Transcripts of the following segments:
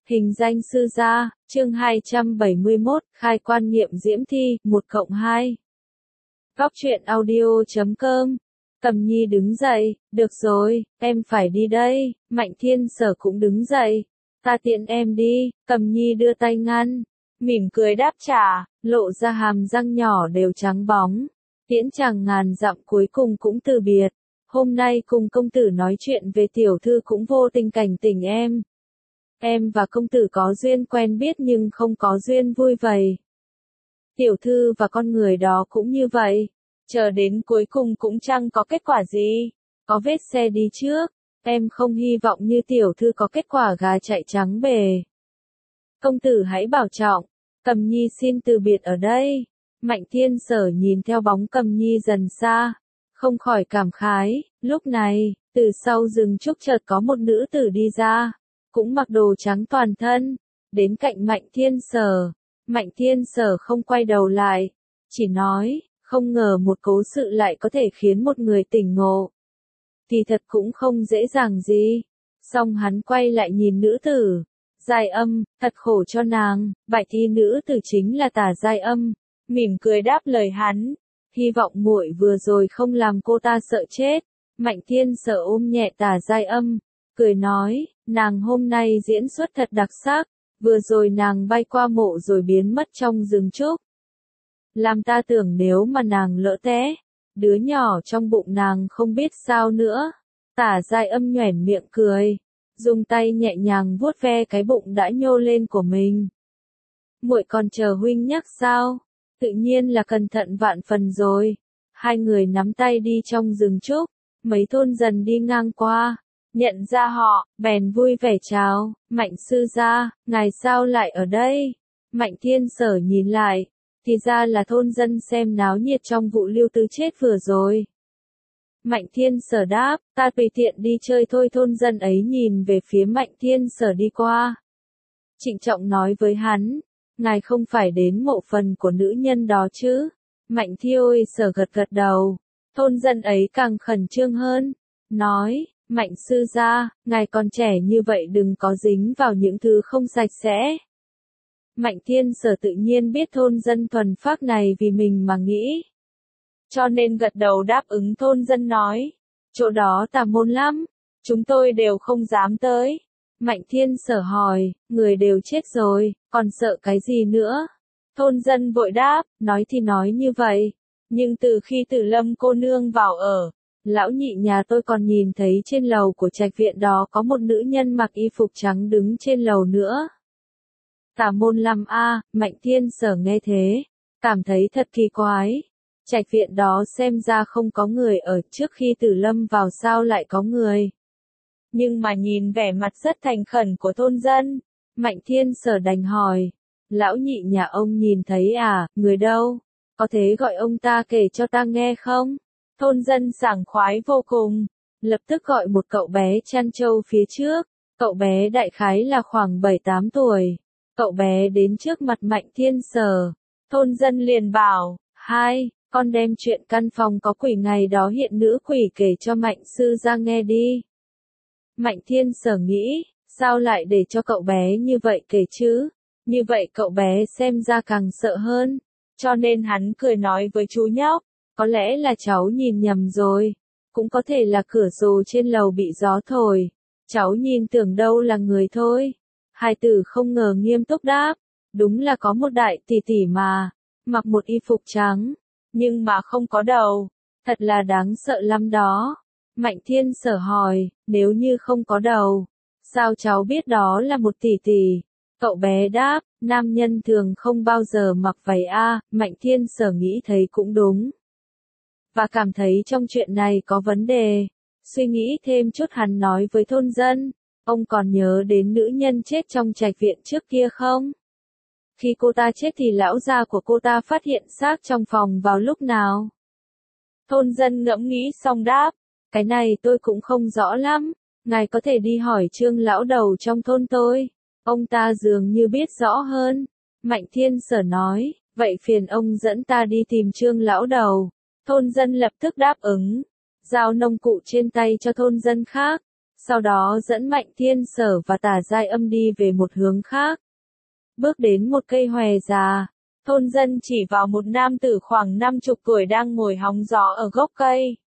Hình danh sư gia, chương 271, khai quan nghiệm diễm thi, 1+2. Góc truyện audio.com. Cầm Nhi đứng dậy, được rồi, em phải đi đây. Mạnh Thiên Sở cũng đứng dậy. Ta tiện em đi. Cầm Nhi đưa tay ngăn, mỉm cười đáp trả, lộ ra hàm răng nhỏ đều trắng bóng. Tiễn chàng ngàn dặm cuối cùng cũng từ biệt. Hôm nay cùng công tử nói chuyện về tiểu thư cũng vô tình cảnh tỉnh em. Em và công tử có duyên quen biết nhưng không có duyên vui vầy. Tiểu thư và con người đó cũng như vậy. Chờ đến cuối cùng cũng chẳng có kết quả gì. Có vết xe đi trước. Em không hy vọng như tiểu thư có kết quả gà chạy trắng bề. Công tử hãy bảo trọng. Cầm Nhi xin từ biệt ở đây. Mạnh Thiên Sở nhìn theo bóng Cầm Nhi dần xa, không khỏi cảm khái. Lúc này, từ sau rừng trúc chợt có một nữ tử đi ra, cũng mặc đồ trắng toàn thân, đến cạnh Mạnh Thiên Sở. Mạnh Thiên Sở không quay đầu lại, chỉ nói, không ngờ một cố sự lại có thể khiến một người tỉnh ngộ. Thì thật cũng không dễ dàng gì. Xong hắn quay lại nhìn nữ tử. Giai Âm, thật khổ cho nàng. Bại thi nữ tử chính là Tả Giai Âm, mỉm cười đáp lời hắn. Hy vọng muội vừa rồi không làm cô ta sợ chết. Mạnh Thiên Sở ôm nhẹ Tả Giai Âm, cười nói, nàng hôm nay diễn xuất thật đặc sắc. Vừa rồi nàng bay qua mộ rồi biến mất trong rừng trúc. Làm ta tưởng nếu mà nàng lỡ té, đứa nhỏ trong bụng nàng không biết sao nữa. Tả Giai Âm nhoẻn miệng cười, dùng tay nhẹ nhàng vuốt ve cái bụng đã nhô lên của mình. Muội còn chờ huynh nhắc sao? Tự nhiên là cẩn thận vạn phần rồi. Hai người nắm tay đi trong rừng trúc, mấy thôn dần đi ngang qua, nhận ra họ, bèn vui vẻ chào, Mạnh sư gia, ngài sao lại ở đây? Mạnh Thiên Sở nhìn lại, thì ra là thôn dân xem náo nhiệt trong vụ Lưu Tứ chết vừa rồi. Mạnh Thiên Sở đáp, ta tùy tiện đi chơi thôi. Thôn dân ấy nhìn về phía Mạnh Thiên Sở đi qua, trịnh trọng nói với hắn, ngài không phải đến mộ phần của nữ nhân đó chứ? Mạnh Thiên Sở gật gật đầu. Thôn dân ấy càng khẩn trương hơn, nói, Mạnh sư gia, ngài còn trẻ như vậy đừng có dính vào những thứ không sạch sẽ. Mạnh Thiên Sở tự nhiên biết thôn dân thuần phác này vì mình mà nghĩ, cho nên gật đầu đáp ứng. Thôn dân nói, chỗ đó tà môn lắm, chúng tôi đều không dám tới. Mạnh Thiên Sở hỏi, người đều chết rồi, còn sợ cái gì nữa? Thôn dân vội đáp, nói thì nói như vậy, nhưng từ khi Tử Lâm cô nương vào ở, lão nhị nhà tôi còn nhìn thấy trên lầu của trạch viện đó có một nữ nhân mặc y phục trắng đứng trên lầu nữa. Tà môn lắm a. Mạnh Thiên Sở nghe thế, cảm thấy thật kỳ quái. Trạch viện đó xem ra không có người ở, trước khi Tử Lâm vào sao lại có người. Nhưng mà nhìn vẻ mặt rất thành khẩn của thôn dân, Mạnh Thiên Sở đành hỏi, lão nhị nhà ông nhìn thấy à? Người đâu? Có thể gọi ông ta kể cho ta nghe không? Thôn dân sảng khoái vô cùng, lập tức gọi một cậu bé chăn trâu phía trước. Cậu bé đại khái là khoảng 7-8 tuổi. Cậu bé đến trước mặt Mạnh Thiên Sở. Thôn dân liền bảo, hai, con đem chuyện căn phòng có quỷ ngày đó hiện nữ quỷ kể cho Mạnh sư gia nghe đi. Mạnh Thiên Sở nghĩ, sao lại để cho cậu bé như vậy kể chứ? Như vậy cậu bé xem ra càng sợ hơn. Cho nên hắn cười nói với chú nhóc, có lẽ là cháu nhìn nhầm rồi. Cũng có thể là cửa sổ trên lầu bị gió thổi. Cháu nhìn tưởng đâu là người thôi. Hai tử không ngờ nghiêm túc đáp, đúng là có một đại tỷ tỷ mà, mặc một y phục trắng, nhưng mà không có đầu, thật là đáng sợ lắm đó. Mạnh Thiên Sở hỏi, nếu như không có đầu, sao cháu biết đó là một tỷ tỷ? Cậu bé đáp, nam nhân thường không bao giờ mặc váy a. Mạnh Thiên Sở nghĩ thấy cũng đúng, và cảm thấy trong chuyện này có vấn đề. Suy nghĩ thêm chút hắn nói với thôn dân, ông còn nhớ đến nữ nhân chết trong trạch viện trước kia không? Khi cô ta chết thì lão gia của cô ta phát hiện xác trong phòng vào lúc nào? Thôn dân ngẫm nghĩ xong đáp, cái này tôi cũng không rõ lắm, ngài có thể đi hỏi Trương lão đầu trong thôn tôi, ông ta dường như biết rõ hơn. Mạnh Thiên Sở nói, vậy phiền ông dẫn ta đi tìm Trương lão đầu. Thôn dân lập tức đáp ứng, giao nông cụ trên tay cho thôn dân khác, Sau đó dẫn Mạnh Thiên Sở và Tả Giai Âm đi về một hướng khác. Bước đến một cây hòe già, thôn dân chỉ vào một nam tử khoảng 50 tuổi đang ngồi hóng gió ở gốc cây.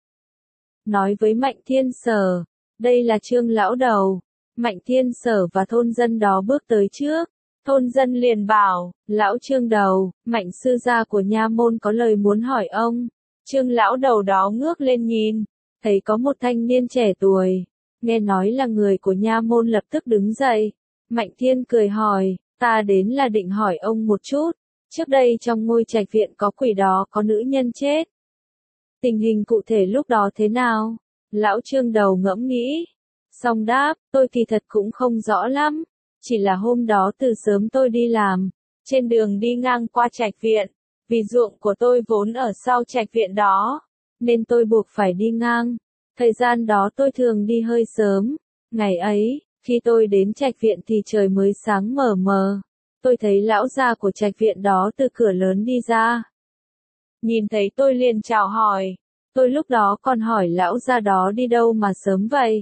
Nói với Mạnh Thiên Sở, đây là Trương lão đầu. Mạnh Thiên Sở và thôn dân đó bước tới trước. Thôn dân liền bảo, lão Trương đầu, Mạnh sư gia của nha môn có lời muốn hỏi ông. Trương lão đầu đó ngước lên nhìn, thấy có một thanh niên trẻ tuổi, nghe nói là người của nha môn lập tức đứng dậy. Mạnh Thiên cười hỏi, ta đến là định hỏi ông một chút, trước đây trong ngôi trạch viện có quỷ đó có nữ nhân chết. Tình hình cụ thể lúc đó thế nào? Lão Trương đầu ngẫm nghĩ, xong đáp, tôi kỳ thật cũng không rõ lắm, chỉ là hôm đó từ sớm tôi đi làm, trên đường đi ngang qua trạch viện, vì ruộng của tôi vốn ở sau trạch viện đó, nên tôi buộc phải đi ngang. Thời gian đó tôi thường đi hơi sớm. Ngày ấy, khi tôi đến trạch viện thì trời mới sáng mờ mờ. Tôi thấy lão già của trạch viện đó từ cửa lớn đi ra. Nhìn thấy tôi liền chào hỏi. Tôi lúc đó còn hỏi lão già đó đi đâu mà sớm vậy.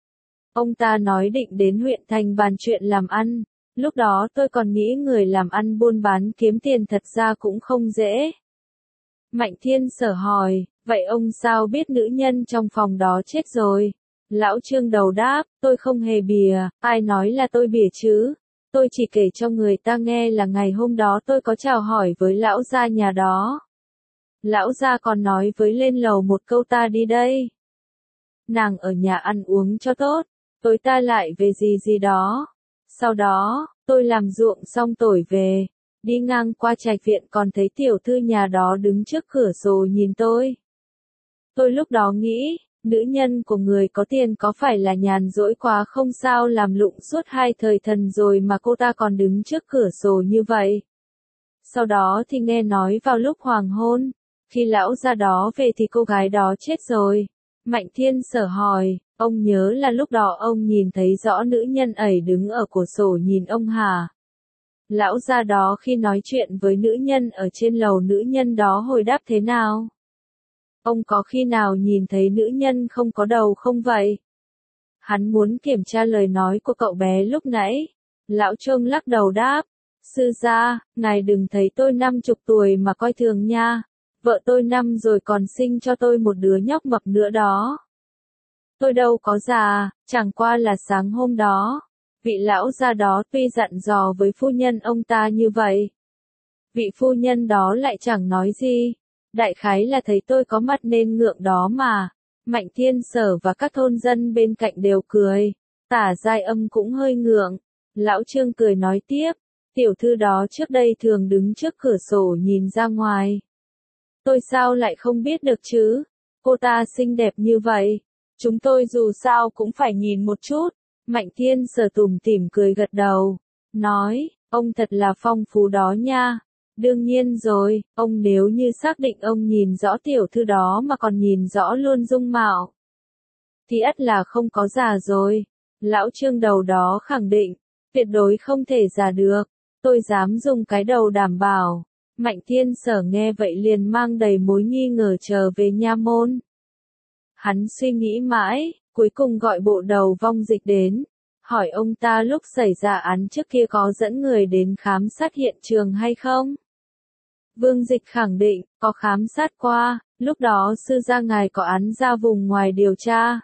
Ông ta nói định đến huyện thành bàn chuyện làm ăn. Lúc đó tôi còn nghĩ người làm ăn buôn bán kiếm tiền thật ra cũng không dễ. Mạnh Thiên Sở hỏi, vậy ông sao biết nữ nhân trong phòng đó chết rồi? Lão Trương đầu đáp, tôi không hề bìa, ai nói là tôi bìa chứ? Tôi chỉ kể cho người ta nghe là ngày hôm đó tôi có chào hỏi với lão gia nhà đó. Lão gia còn nói với lên lầu một câu ta đi đây. Nàng ở nhà ăn uống cho tốt, tối ta lại về gì gì đó. Sau đó, tôi làm ruộng xong tối về, đi ngang qua trạch viện còn thấy tiểu thư nhà đó đứng trước cửa sổ nhìn tôi. Tôi lúc đó nghĩ, nữ nhân của người có tiền có phải là nhàn rỗi quá không sao làm lụng suốt 2 thời thần rồi mà cô ta còn đứng trước cửa sổ như vậy. Sau đó thì nghe nói vào lúc hoàng hôn, khi lão ra đó về thì cô gái đó chết rồi. Mạnh Thiên Sở hỏi, ông nhớ là lúc đó ông nhìn thấy rõ nữ nhân ấy đứng ở cửa sổ nhìn ông hả? Lão ra đó khi nói chuyện với nữ nhân ở trên lầu nữ nhân đó hồi đáp thế nào? Ông có khi nào nhìn thấy nữ nhân không có đầu không vậy? Hắn muốn kiểm tra lời nói của cậu bé lúc nãy. Lão Trông lắc đầu đáp, sư gia, ngài đừng thấy tôi 50 tuổi mà coi thường nha. Vợ tôi năm rồi còn sinh cho tôi một đứa nhóc mập nữa đó. Tôi đâu có già, chẳng qua là sáng hôm đó. Vị lão gia đó tuy dặn dò với phu nhân ông ta như vậy. Vị phu nhân đó lại chẳng nói gì. Đại khái là thấy tôi có mặt nên ngượng đó mà. Mạnh Thiên Sở và các thôn dân bên cạnh đều cười. Tả Giai Âm cũng hơi ngượng. Lão Trương cười nói tiếp. Tiểu thư đó trước đây thường đứng trước cửa sổ nhìn ra ngoài. Tôi sao lại không biết được chứ? Cô ta xinh đẹp như vậy. Chúng tôi dù sao cũng phải nhìn một chút. Mạnh Thiên Sở tủm tỉm cười gật đầu. Nói, ông thật là phong phú đó nha. Đương nhiên rồi, ông nếu như xác định ông nhìn rõ tiểu thư đó mà còn nhìn rõ luôn dung mạo. Thì ắt là không có già rồi. Lão Trương đầu đó khẳng định, tuyệt đối không thể già được. Tôi dám dùng cái đầu đảm bảo. Mạnh Thiên Sở nghe vậy liền mang đầy mối nghi ngờ trở về nha môn. Hắn suy nghĩ mãi, cuối cùng gọi bộ đầu Vong Dịch đến. Hỏi ông ta lúc xảy ra án trước kia có dẫn người đến khám sát hiện trường hay không? Vương Dịch khẳng định, có khám sát qua, lúc đó sư gia ngài có án ra vùng ngoài điều tra.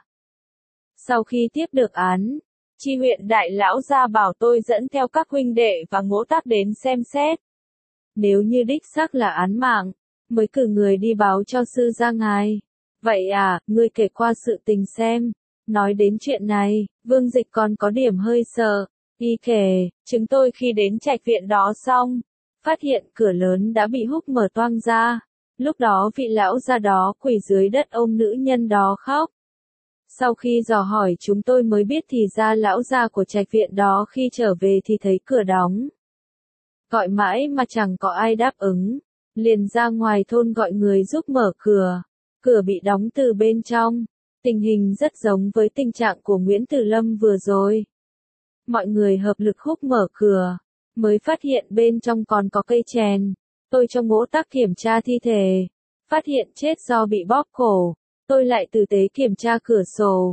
Sau khi tiếp được án, chi huyện đại lão gia bảo tôi dẫn theo các huynh đệ và ngỗ tác đến xem xét. Nếu như đích xác là án mạng, mới cử người đi báo cho sư gia ngài. Vậy à, ngươi kể qua sự tình xem. Nói đến chuyện này, Vương Dịch còn có điểm hơi sợ. Y kể, chúng tôi khi đến trạch viện đó xong, phát hiện cửa lớn đã bị húc mở toang ra. Lúc đó vị lão gia đó quỳ dưới đất ôm nữ nhân đó khóc. Sau khi dò hỏi chúng tôi mới biết thì ra lão gia của trạch viện đó khi trở về thì thấy cửa đóng. Gọi mãi mà chẳng có ai đáp ứng. Liền ra ngoài thôn gọi người giúp mở cửa. Cửa bị đóng từ bên trong. Tình hình rất giống với tình trạng của Nguyễn Tử Lâm vừa rồi. Mọi người hợp lực húc mở cửa. Mới phát hiện bên trong còn có cây chèn. Tôi trong ngỗ tác kiểm tra thi thể. Phát hiện chết do bị bóp cổ. Tôi lại tử tế kiểm tra cửa sổ.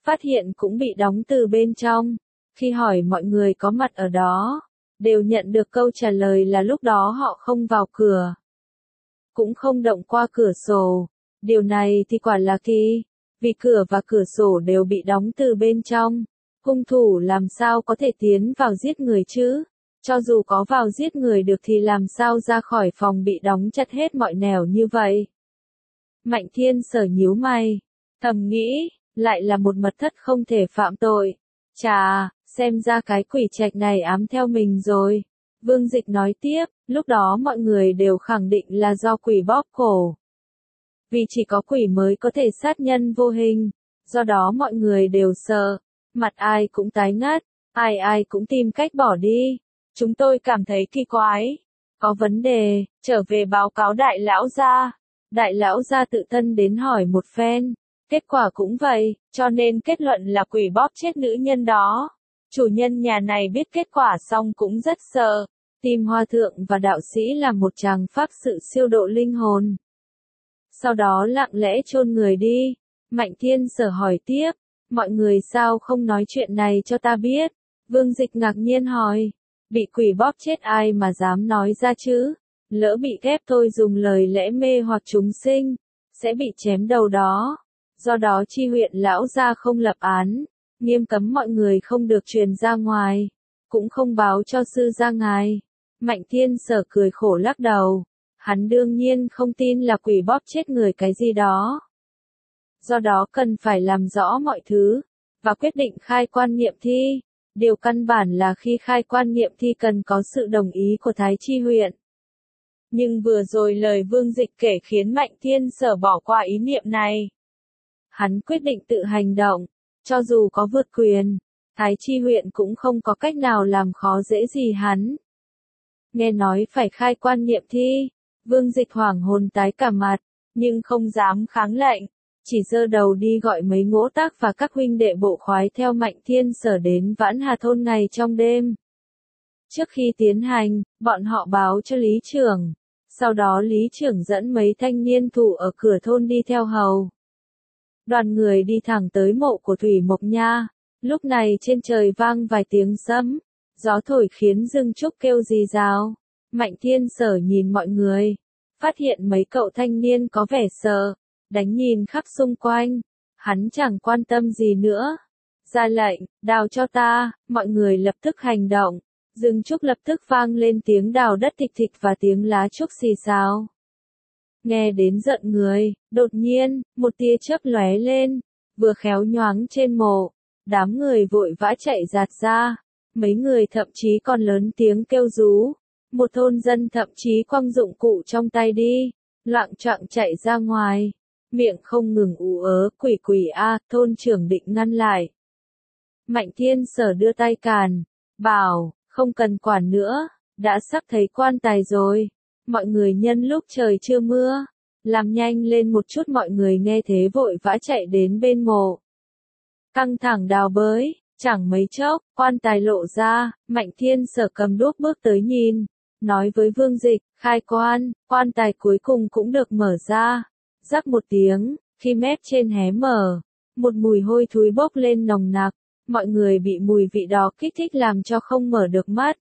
phát hiện cũng bị đóng từ bên trong. Khi hỏi mọi người có mặt ở đó, đều nhận được câu trả lời là lúc đó họ không vào cửa, cũng không động qua cửa sổ. Điều này thì quả là kỳ, vì cửa và cửa sổ đều bị đóng từ bên trong. Hung thủ làm sao có thể tiến vào giết người chứ? Cho dù có vào giết người được thì làm sao ra khỏi phòng bị đóng chặt hết mọi nẻo như vậy? Mạnh Thiên Sở nhíu mày, thầm nghĩ, lại là một mật thất không thể phạm tội. Chà, xem ra cái quỷ trạch này ám theo mình rồi. Vương Dịch nói tiếp, lúc đó mọi người đều khẳng định là do quỷ bóp cổ. Vì chỉ có quỷ mới có thể sát nhân vô hình, do đó mọi người đều sợ, mặt ai cũng tái ngắt, ai ai cũng tìm cách bỏ đi. Chúng tôi cảm thấy kỳ quái, có vấn đề, trở về báo cáo đại lão gia. Đại lão gia tự thân đến hỏi một phen, kết quả cũng vậy, cho nên kết luận là quỷ bóp chết nữ nhân đó. Chủ nhân nhà này biết kết quả xong cũng rất sợ, tìm hòa thượng và đạo sĩ làm một tràng pháp sự siêu độ linh hồn. Sau đó lặng lẽ chôn người đi. Mạnh Thiên Sở hỏi tiếp, mọi người sao không nói chuyện này cho ta biết? Vương Dịch ngạc nhiên hỏi, bị quỷ bóp chết ai mà dám nói ra chứ? Lỡ bị ghép tôi dùng lời lẽ mê hoặc chúng sinh, sẽ bị chém đầu đó. Do đó chi huyện lão gia không lập án, nghiêm cấm mọi người không được truyền ra ngoài, cũng không báo cho sư gia ngài. Mạnh Thiên Sở cười khổ lắc đầu, hắn đương nhiên không tin là quỷ bóp chết người cái gì đó. Do đó cần phải làm rõ mọi thứ, và quyết định khai quan nghiệm thi. Điều căn bản là khi khai quan nghiệm thi cần có sự đồng ý của Thái Chi huyện. Nhưng vừa rồi lời Vương Dịch kể khiến Mạnh Thiên Sở bỏ qua ý niệm này. Hắn quyết định tự hành động, cho dù có vượt quyền, Thái Chi huyện cũng không có cách nào làm khó dễ gì hắn. Nghe nói phải khai quan nghiệm thi, Vương Dịch hoảng hồn tái cả mặt, nhưng không dám kháng lệnh, chỉ giơ đầu đi gọi mấy ngỗ tác và các huynh đệ bộ khoái theo Mạnh Thiên Sở đến Vãn Hà thôn ngày trong đêm. Trước khi tiến hành, bọn họ báo cho lý trưởng, sau đó lý trưởng dẫn mấy thanh niên thủ ở cửa thôn đi theo hầu. Đoàn người đi thẳng tới mộ của Thủy Mộc Nha, lúc này trên trời vang vài tiếng sấm, gió thổi khiến rừng trúc kêu rì rào. Mạnh Thiên Sở nhìn mọi người, phát hiện mấy cậu thanh niên có vẻ sợ, đánh nhìn khắp xung quanh, hắn chẳng quan tâm gì nữa. Ra lệnh, đào cho ta, mọi người lập tức hành động, rừng trúc lập tức vang lên tiếng đào đất thịch thịch và tiếng lá trúc xì xào. Nghe đến giận người, đột nhiên, một tia chớp lóe lên, vừa khéo nhoáng trên mộ, đám người vội vã chạy giạt ra, mấy người thậm chí còn lớn tiếng kêu rú, một thôn dân thậm chí quăng dụng cụ trong tay đi, loạng choạng chạy ra ngoài, miệng không ngừng ú ớ, quỷ quỷ a, thôn trưởng định ngăn lại. Mạnh Thiên Sở đưa tay càn, bảo, không cần quản nữa, đã sắp thấy quan tài rồi. Mọi người nhân lúc trời chưa mưa, làm nhanh lên một chút. Mọi người nghe thế vội vã chạy đến bên mộ. Căng thẳng đào bới, chẳng mấy chốc, quan tài lộ ra, Mạnh Thiên Sở cầm đuốc bước tới nhìn, nói với Vương Dịch, khai quan, quan tài cuối cùng cũng được mở ra. Rắc một tiếng, khi mép trên hé mở, một mùi hôi thối bốc lên nồng nặc, mọi người bị mùi vị đó kích thích làm cho không mở được mắt.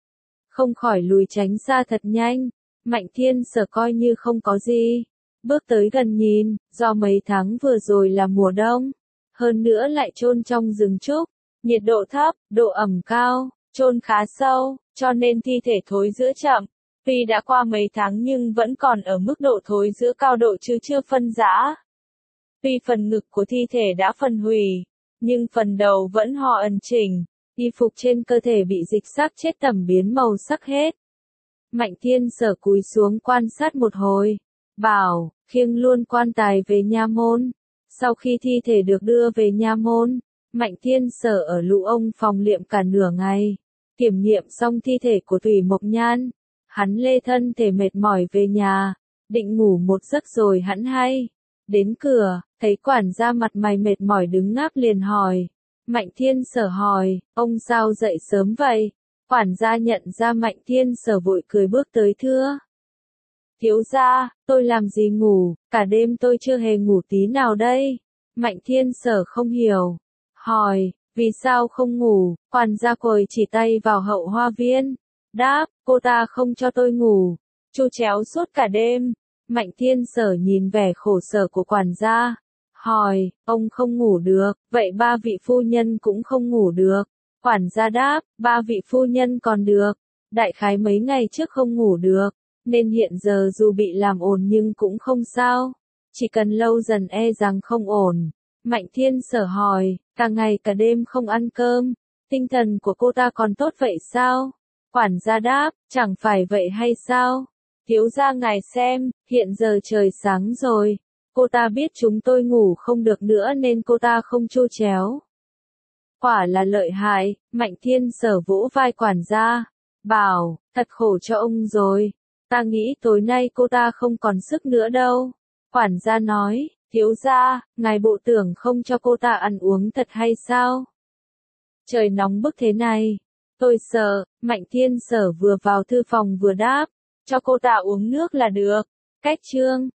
Không khỏi lùi tránh xa thật nhanh. Mạnh Thiên Sở coi như không có gì, bước tới gần nhìn, do mấy tháng vừa rồi là mùa đông, hơn nữa lại chôn trong rừng trúc, nhiệt độ thấp, độ ẩm cao, chôn khá sâu, cho nên thi thể thối rữa chậm. Tuy đã qua mấy tháng nhưng vẫn còn ở mức độ thối rữa cao độ chứ chưa phân rã. Tuy phần ngực của thi thể đã phân hủy, nhưng phần đầu vẫn ho ẩn chỉnh, y phục trên cơ thể bị dịch xác chết tẩm biến màu sắc hết. Mạnh Thiên Sở cúi xuống quan sát một hồi, bảo, khiêng luôn quan tài về nha môn. Sau khi thi thể được đưa về nha môn, Mạnh Thiên Sở ở Lũ Ông phòng liệm cả nửa ngày. Kiểm nghiệm xong thi thể của Thủy Mộc Nhan, hắn lê thân thể mệt mỏi về nhà, định ngủ một giấc rồi hẵn hay. Đến cửa, thấy quản gia mặt mày mệt mỏi đứng ngáp liền hỏi. Mạnh Thiên Sở hỏi, ông sao dậy sớm vậy? Quản gia nhận ra Mạnh Thiên Sở vội cười bước tới thưa. Thiếu gia, tôi làm gì ngủ, cả đêm tôi chưa hề ngủ tí nào đây. Mạnh Thiên Sở không hiểu, Hỏi, vì sao không ngủ? Quản gia quầy chỉ tay vào hậu hoa viên. Đáp, cô ta không cho tôi ngủ. Chu chéo suốt cả đêm. Mạnh Thiên Sở nhìn vẻ khổ sở của quản gia. Hỏi, ông không ngủ được, vậy ba vị phu nhân cũng không ngủ được. Quản gia đáp, ba vị phu nhân còn được. Đại khái mấy ngày trước không ngủ được, nên hiện giờ dù bị làm ồn nhưng cũng không sao. Chỉ cần lâu dần e rằng không ổn. Mạnh Thiên Sở hỏi, cả ngày cả đêm không ăn cơm, tinh thần của cô ta còn tốt vậy sao? Quản gia đáp, chẳng phải vậy hay sao? Thiếu gia ngài xem, hiện giờ trời sáng rồi. Cô ta biết chúng tôi ngủ không được nữa nên cô ta không chu chéo. Quả là lợi hại. Mạnh Thiên Sở vỗ vai quản gia, bảo, thật khổ cho ông rồi. Ta nghĩ tối nay cô ta không còn sức nữa đâu. Quản gia nói, thiếu gia, ngài bộ tưởng không cho cô ta ăn uống thật hay sao? Trời nóng bức thế này. Tôi sợ. Mạnh Thiên Sở vừa vào thư phòng vừa đáp, cho cô ta uống nước là được. Cách chương